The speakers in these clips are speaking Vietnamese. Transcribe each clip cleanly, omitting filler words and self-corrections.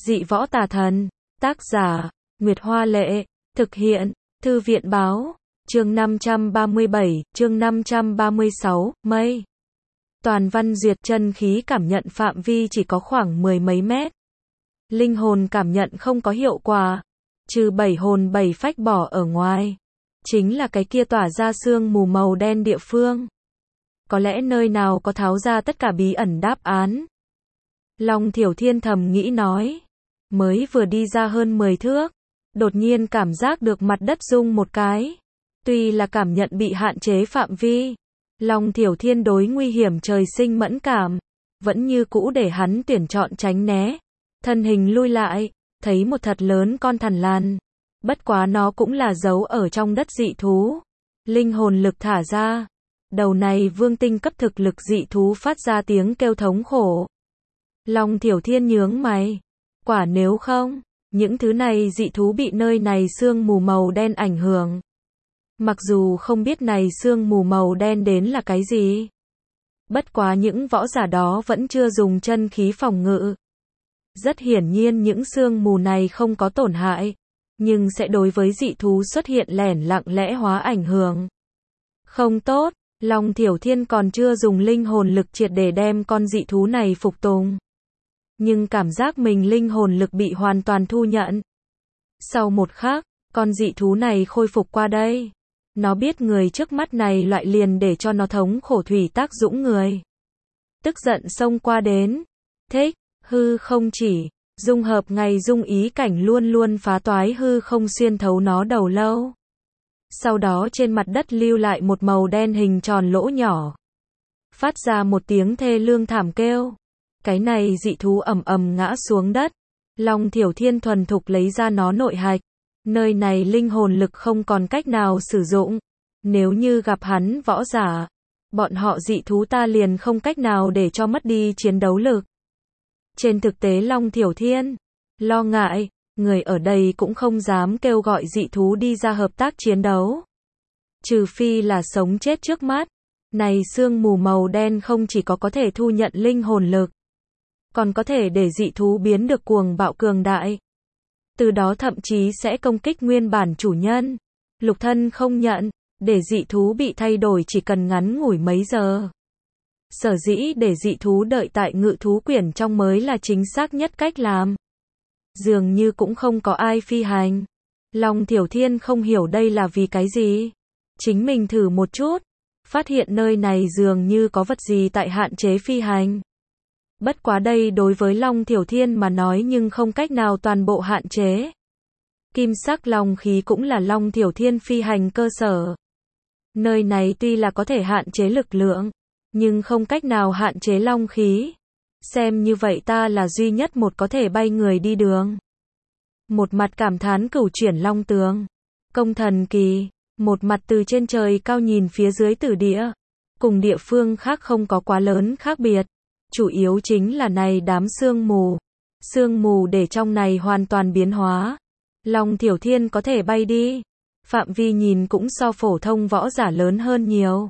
Dị võ tà thần. Tác giả, Nguyệt Hoa Lệ. Thực hiện, Thư viện Báo. Chương 537, chương 536, mây. Toàn văn duyệt chân khí cảm nhận phạm vi chỉ có khoảng mười mấy mét. Linh hồn cảm nhận không có hiệu quả. Trừ 7 hồn 7 phách bỏ ở ngoài. Chính là cái kia tỏa ra sương mù màu đen địa phương. Có lẽ nơi nào có tháo ra tất cả bí ẩn đáp án. Long Thiểu Thiên thầm nghĩ nói. Mới vừa đi ra hơn 10 thước. Đột nhiên cảm giác được mặt đất rung một cái. Tuy là cảm nhận bị hạn chế phạm vi. Long Thiểu Thiên đối nguy hiểm trời sinh mẫn cảm. Vẫn như cũ để hắn tuyển chọn tránh né. Thân hình lui lại. Thấy một thật lớn con thằn lằn. Bất quá nó cũng là giấu ở trong đất dị thú. Linh hồn lực thả ra. Đầu này vương tinh cấp thực lực dị thú phát ra tiếng kêu thống khổ. Long Thiểu Thiên nhướng mày. Quả nếu không, những thứ này dị thú bị nơi này sương mù màu đen ảnh hưởng. Mặc dù không biết này sương mù màu đen đến là cái gì. Bất quá những võ giả đó vẫn chưa dùng chân khí phòng ngự. Rất hiển nhiên những sương mù này không có tổn hại. Nhưng sẽ đối với dị thú xuất hiện lẻn lặng lẽ hóa ảnh hưởng. Không tốt, Long Thiểu Thiên còn chưa dùng linh hồn lực triệt để đem con dị thú này phục tùng. Nhưng cảm giác mình linh hồn lực bị hoàn toàn thu nhận. Sau một khắc, con dị thú này khôi phục qua đây. Nó biết người trước mắt này loại liền để cho nó thống khổ thủy tác dũng người. Tức giận xông qua đến. Thích, hư không chỉ. Dung hợp ngày dung ý cảnh luôn luôn phá toái hư không xuyên thấu nó đầu lâu. Sau đó trên mặt đất lưu lại một màu đen hình tròn lỗ nhỏ. Phát ra một tiếng thê lương thảm kêu. Cái này dị thú ầm ầm ngã xuống đất. Long Thiểu Thiên thuần thục lấy ra nó nội hạch. Nơi này linh hồn lực không còn cách nào sử dụng. Nếu như gặp hắn võ giả, bọn họ dị thú ta liền không cách nào để cho mất đi chiến đấu lực. Trên thực tế Long Thiểu Thiên lo ngại, người ở đây cũng không dám kêu gọi dị thú đi ra hợp tác chiến đấu. Trừ phi là sống chết trước mắt. Này sương mù màu đen không chỉ có thể thu nhận linh hồn lực, còn có thể để dị thú biến được cuồng bạo cường đại. Từ đó thậm chí sẽ công kích nguyên bản chủ nhân. Lục thân không nhận, để dị thú bị thay đổi chỉ cần ngắn ngủi mấy giờ. Sở dĩ để dị thú đợi tại ngự thú quyển trong mới là chính xác nhất cách làm. Dường như cũng không có ai phi hành. Long Thiểu Thiên không hiểu đây là vì cái gì. Chính mình thử một chút. Phát hiện nơi này dường như có vật gì tại hạn chế phi hành. Bất quá đây đối với Long Thiểu Thiên mà nói nhưng không cách nào toàn bộ hạn chế. Kim sắc long khí cũng là Long Thiểu Thiên phi hành cơ sở. Nơi này tuy là có thể hạn chế lực lượng, nhưng không cách nào hạn chế long khí. Xem như vậy ta là duy nhất một có thể bay người đi đường. Một mặt cảm thán cửu chuyển long tướng. Công thần kỳ. Một mặt từ trên trời cao nhìn phía dưới tử địa. Cùng địa phương khác không có quá lớn khác biệt. Chủ yếu chính là này đám sương mù. Sương mù để trong này hoàn toàn biến hóa. Long Thiểu Thiên có thể bay đi. Phạm vi nhìn cũng so phổ thông võ giả lớn hơn nhiều.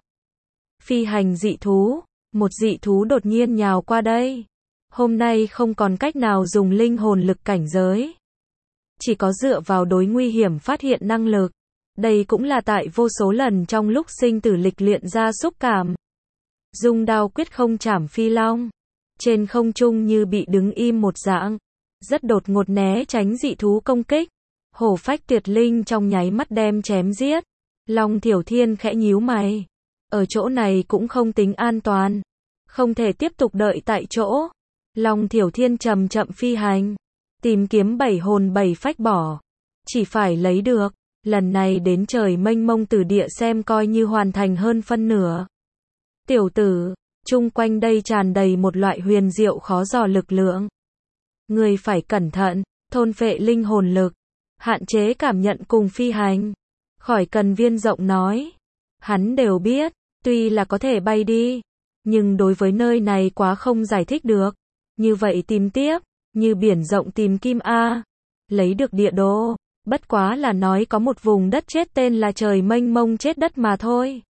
Phi hành dị thú. Một dị thú đột nhiên nhào qua đây. Hôm nay không còn cách nào dùng linh hồn lực cảnh giới. Chỉ có dựa vào đối nguy hiểm phát hiện năng lực. Đây cũng là tại vô số lần trong lúc sinh tử lịch luyện ra xúc cảm. Dung đao quyết không chảm phi long. Trên không trung như bị đứng im một dạng. Rất đột ngột né tránh dị thú công kích. Hổ phách tuyệt linh trong nháy mắt đem chém giết. Long Thiểu Thiên khẽ nhíu mày. Ở chỗ này cũng không tính an toàn. Không thể tiếp tục đợi tại chỗ. Long Thiểu Thiên chậm chậm phi hành. Tìm kiếm 7 hồn 7 phách bỏ. Chỉ phải lấy được. Lần này đến trời mênh mông tử địa xem coi như hoàn thành hơn phân nửa. Tiểu tử, chung quanh đây tràn đầy một loại huyền diệu khó dò lực lượng. Người phải cẩn thận, thôn phệ linh hồn lực. Hạn chế cảm nhận cùng phi hành. Khỏi cần viên rộng nói. Hắn đều biết, tuy là có thể bay đi. Nhưng đối với nơi này quá không giải thích được. Như vậy tìm tiếp, như biển rộng tìm kim A. Lấy được địa đồ. Bất quá là nói có một vùng đất chết tên là trời mênh mông chết đất mà thôi.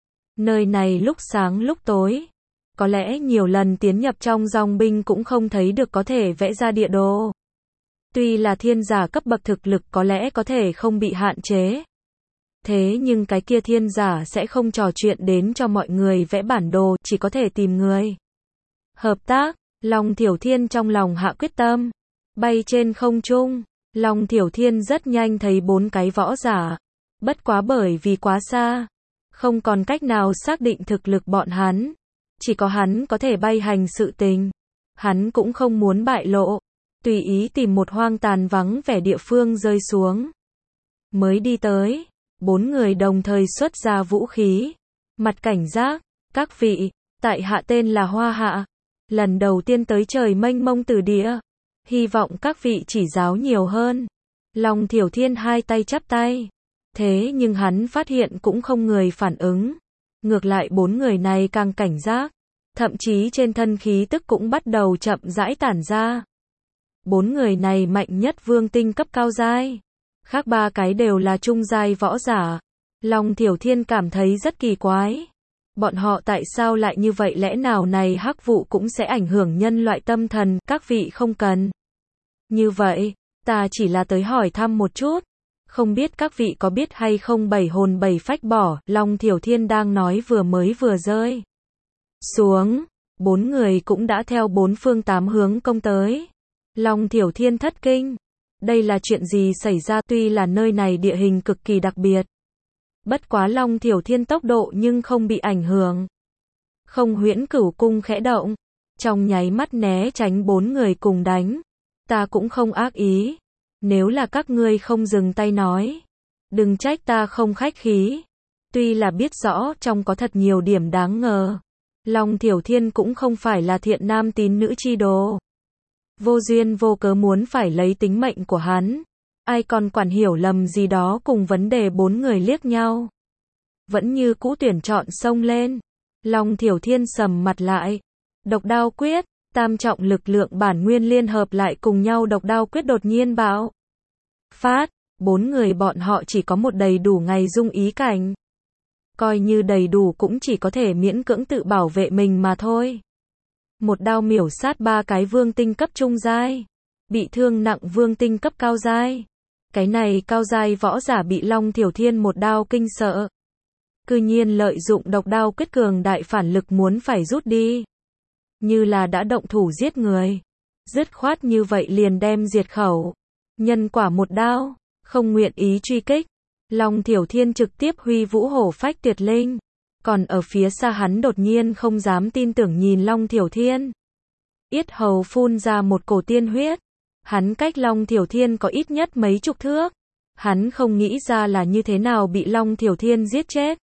Nơi này lúc sáng lúc tối. Có lẽ nhiều lần tiến nhập trong dòng binh cũng không thấy được có thể vẽ ra địa đồ. Tuy là thiên giả cấp bậc thực lực có lẽ có thể không bị hạn chế. Thế nhưng cái kia thiên giả sẽ không trò chuyện đến cho mọi người vẽ bản đồ, chỉ có thể tìm người hợp tác. Long Thiểu Thiên trong lòng hạ quyết tâm. Bay trên không trung, Long Thiểu Thiên rất nhanh thấy 4 cái võ giả. Bất quá bởi vì quá xa, không còn cách nào xác định thực lực bọn hắn. Chỉ có hắn có thể bay hành sự tình. Hắn cũng không muốn bại lộ. Tùy ý tìm một hoang tàn vắng vẻ địa phương rơi xuống. Mới đi tới, 4 người đồng thời xuất ra vũ khí. Mặt cảnh giác, các vị, tại hạ tên là Hoa Hạ. Lần đầu tiên tới trời mênh mông từ địa. Hy vọng các vị chỉ giáo nhiều hơn. Long Thiểu Thiên hai tay chắp tay. Thế nhưng hắn phát hiện cũng không người phản ứng. Ngược lại 4 người này càng cảnh giác. Thậm chí trên thân khí tức cũng bắt đầu chậm rãi tản ra. 4 người này mạnh nhất vương tinh cấp cao giai. Khác 3 cái đều là trung giai võ giả. Long Thiểu Thiên cảm thấy rất kỳ quái. Bọn họ tại sao lại như vậy, lẽ nào này hắc vụ cũng sẽ ảnh hưởng nhân loại tâm thần, các vị không cần. Như vậy, ta chỉ là tới hỏi thăm một chút. Không biết các vị có biết hay không 7 hồn 7 phách bỏ, Long Thiểu Thiên đang nói vừa rơi xuống. 4 người cũng đã theo 4 phương 8 hướng công tới. Long Thiểu Thiên thất kinh. Đây là chuyện gì xảy ra, tuy là nơi này địa hình cực kỳ đặc biệt. Bất quá Long Thiểu Thiên tốc độ nhưng không bị ảnh hưởng. Không Huyễn Cửu cung khẽ động. Trong nháy mắt né tránh 4 người cùng đánh. Ta cũng không ác ý. Nếu là các ngươi không dừng tay nói. Đừng trách ta không khách khí. Tuy là biết rõ trong có thật nhiều điểm đáng ngờ. Long Thiểu Thiên cũng không phải là thiện nam tín nữ chi đồ. Vô duyên vô cớ muốn phải lấy tính mệnh của hắn. Ai còn quản hiểu lầm gì đó, cùng vấn đề 4 người liếc nhau. Vẫn như cũ tuyển chọn xông lên. Long Thiểu Thiên sầm mặt lại. Độc đao quyết, tam trọng lực lượng bản nguyên liên hợp lại cùng nhau, độc đao quyết đột nhiên bạo phát. 4 người bọn họ chỉ có một đầy đủ ngày dung ý cảnh. Coi như đầy đủ cũng chỉ có thể miễn cưỡng tự bảo vệ mình mà thôi. Một đao miểu sát 3 cái vương tinh cấp trung giai. Bị thương nặng vương tinh cấp cao giai. Cái này cao giai võ giả bị Long Thiểu Thiên một đao kinh sợ. Cư nhiên lợi dụng độc đao quyết cường đại phản lực muốn phải rút đi. Như là đã động thủ giết người. Dứt khoát như vậy liền đem diệt khẩu. Nhân quả một đao, không nguyện ý truy kích. Long Thiểu Thiên trực tiếp huy vũ hổ phách tuyệt linh. Còn ở phía xa hắn đột nhiên không dám tin tưởng nhìn Long Thiểu Thiên. Yết hầu phun ra một cổ tiên huyết. Hắn cách Long Thiểu Thiên có ít nhất mấy chục thước. Hắn không nghĩ ra là như thế nào bị Long Thiểu Thiên giết chết.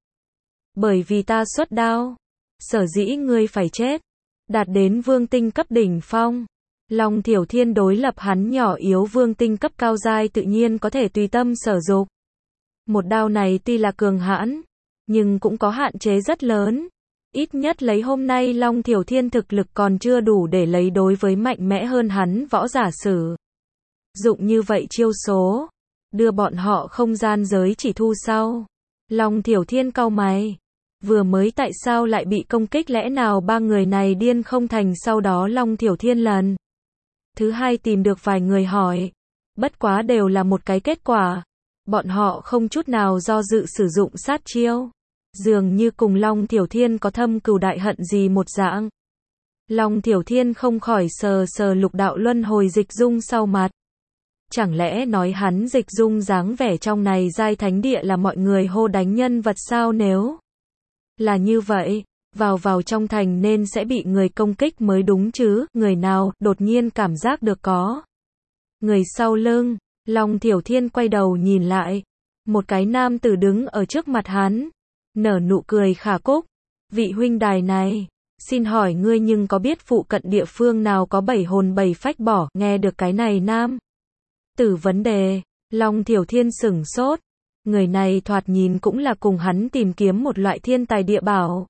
Bởi vì ta xuất đao. Sở dĩ ngươi phải chết. Đạt đến vương tinh cấp đỉnh phong. Long Thiểu Thiên đối lập hắn nhỏ yếu vương tinh cấp cao giai tự nhiên có thể tùy tâm sở dục. Một đao này tuy là cường hãn, nhưng cũng có hạn chế rất lớn. Ít nhất lấy hôm nay Long Thiểu Thiên thực lực còn chưa đủ để lấy đối với mạnh mẽ hơn hắn võ giả sử dụng như vậy chiêu số. Đưa bọn họ không gian giới chỉ thu sau. Long Thiểu Thiên cau mày. Vừa mới tại sao lại bị công kích, lẽ nào 3 người này điên không thành. Sau đó Long Thiểu Thiên lần thứ 2 tìm được vài người hỏi. Bất quá đều là một cái kết quả. Bọn họ không chút nào do dự sử dụng sát chiêu. Dường như cùng Long Thiểu Thiên có thâm cừu đại hận gì một dạng. Long Thiểu Thiên không khỏi sờ sờ lục đạo luân hồi dịch dung sau mặt. Chẳng lẽ nói hắn dịch dung dáng vẻ trong này giai thánh địa là mọi người hô đánh nhân vật sao? Nếu là như vậy, vào trong thành nên sẽ bị người công kích mới đúng chứ. Người nào? Đột nhiên cảm giác được có người sau lưng. Long Thiểu Thiên quay đầu nhìn lại. Một cái nam tử đứng ở trước mặt hắn. Nở nụ cười khả cúc. Vị huynh đài này, xin hỏi ngươi nhưng có biết phụ cận địa phương nào có 7 hồn 7 phách bỏ? Nghe được cái này nam tử vấn đề, Long Thiểu Thiên sửng sốt. Người này thoạt nhìn cũng là cùng hắn tìm kiếm một loại thiên tài địa bảo.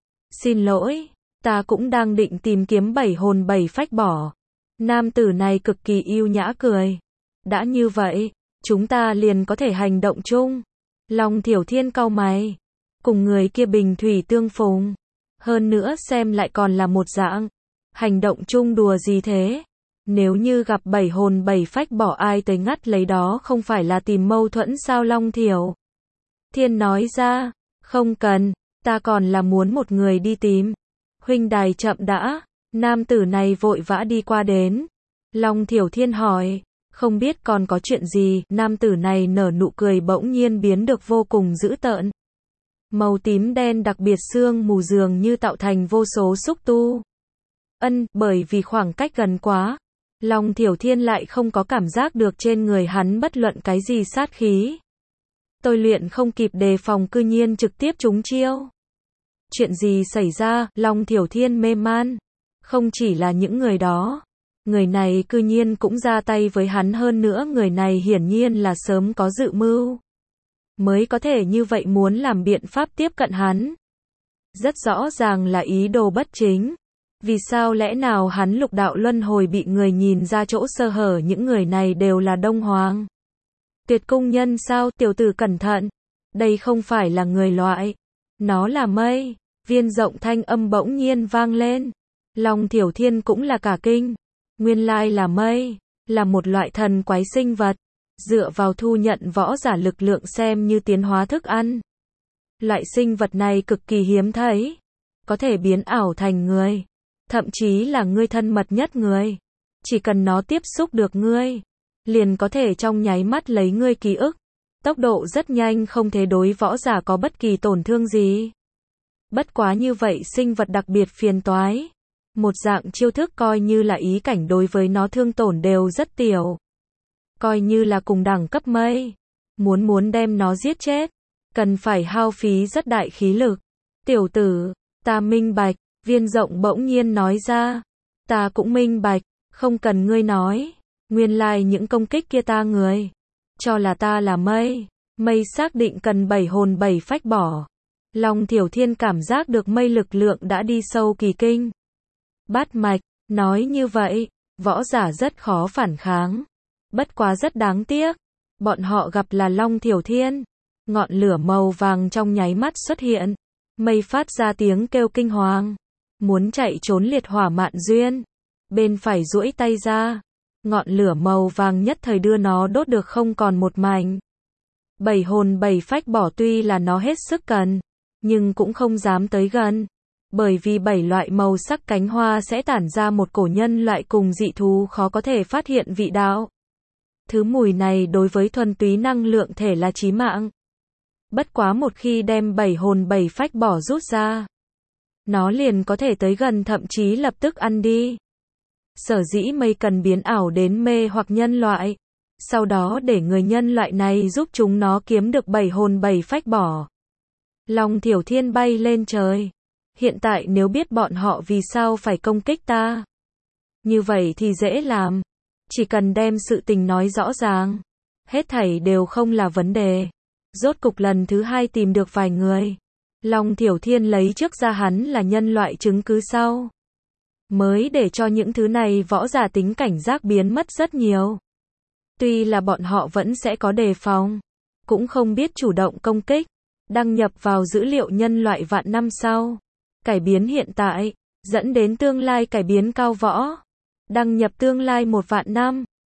Xin lỗi, ta cũng đang định tìm kiếm 7 hồn 7 phách bỏ. Nam tử này cực kỳ yêu nhã cười. Đã như vậy, chúng ta liền có thể hành động chung. Long Thiểu Thiên cau mày. Cùng người kia bình thủy tương phùng. Hơn nữa xem lại còn là một dạng. Hành động chung đùa gì thế? Nếu như gặp bảy hồn bảy phách bỏ ai tới ngắt lấy đó không phải là tìm mâu thuẫn sao Long Thiểu Thiên nói ra, không cần, ta còn là muốn một người đi tìm. Huynh đài chậm đã, nam tử này vội vã đi qua đến. Long Thiểu Thiên hỏi, không biết còn có chuyện gì, nam tử này nở nụ cười bỗng nhiên biến được vô cùng dữ tợn. Màu tím đen đặc biệt sương mù dường như tạo thành vô số xúc tu. Bởi vì khoảng cách gần quá, Long Thiểu Thiên lại không có cảm giác được trên người hắn bất luận cái gì sát khí. Tôi luyện không kịp đề phòng cư nhiên trực tiếp trúng chiêu. Chuyện gì xảy ra, Long Thiểu Thiên mê man. Không chỉ là những người đó. Người này cư nhiên cũng ra tay với hắn hơn nữa người này hiển nhiên là sớm có dự mưu. Mới có thể như vậy muốn làm biện pháp tiếp cận hắn. Rất rõ ràng là ý đồ bất chính. Vì sao lẽ nào hắn lục đạo luân hồi bị người nhìn ra chỗ sơ hở những người này đều là Đông Hoàng. Tuyệt cung nhân sao tiểu tử cẩn thận. Đây không phải là người loại. Nó là mây. Viên rộng thanh âm bỗng nhiên vang lên. Long Thiểu Thiên cũng là cả kinh. Nguyên lai là mây. Là một loại thần quái sinh vật. Dựa vào thu nhận võ giả lực lượng xem như tiến hóa thức ăn. Loại sinh vật này cực kỳ hiếm thấy. Có thể biến ảo thành người. Thậm chí là ngươi thân mật nhất người. Chỉ cần nó tiếp xúc được ngươi. Liền có thể trong nháy mắt lấy ngươi ký ức. Tốc độ rất nhanh không thể đối võ giả có bất kỳ tổn thương gì. Bất quá như vậy sinh vật đặc biệt phiền toái. Một dạng chiêu thức coi như là ý cảnh đối với nó thương tổn đều rất tiểu. Coi như là cùng đẳng cấp mây. Muốn đem nó giết chết. Cần phải hao phí rất đại khí lực. Tiểu tử, ta minh bạch. Viên rộng bỗng nhiên nói ra. Ta cũng minh bạch. Không cần ngươi nói. Nguyên lai những công kích kia ta người. Cho là ta là mây. Mây xác định cần bảy hồn bảy phách bỏ. Long Thiểu Thiên cảm giác được mây lực lượng đã đi sâu kỳ kinh. Bát mạch, nói như vậy, võ giả rất khó phản kháng. Bất quá rất đáng tiếc. Bọn họ gặp là Long Thiểu Thiên. Ngọn lửa màu vàng trong nháy mắt xuất hiện. Mây phát ra tiếng kêu kinh hoàng. Muốn chạy trốn liệt hỏa mạn duyên. Bên phải duỗi tay ra. Ngọn lửa màu vàng nhất thời đưa nó đốt được không còn một mảnh. Bảy hồn bảy phách bỏ tuy là nó hết sức cần. Nhưng cũng không dám tới gần. Bởi vì bảy loại màu sắc cánh hoa sẽ tản ra một cổ nhân loại cùng dị thú khó có thể phát hiện vị đạo. Thứ mùi này đối với thuần túy năng lượng thể là chí mạng. Bất quá một khi đem bảy hồn bảy phách bỏ rút ra. Nó liền có thể tới gần thậm chí lập tức ăn đi. Sở dĩ mây cần biến ảo đến mê hoặc nhân loại. Sau đó để người nhân loại này giúp chúng nó kiếm được bảy hồn bảy phách bỏ. Long Thiểu Thiên bay lên trời. Hiện tại nếu biết bọn họ vì sao phải công kích ta. Như vậy thì dễ làm. Chỉ cần đem sự tình nói rõ ràng. Hết thảy đều không là vấn đề. Rốt cục lần thứ hai tìm được vài người. Long Thiểu Thiên lấy trước ra hắn là nhân loại chứng cứ sau. Mới để cho những thứ này võ giả tính cảnh giác biến mất rất nhiều. Tuy là bọn họ vẫn sẽ có đề phòng. Cũng không biết chủ động công kích. Đăng nhập vào dữ liệu nhân loại vạn năm sau. Cải biến hiện tại. Dẫn đến tương lai cải biến cao võ. Đăng nhập tương lai 1 vạn năm.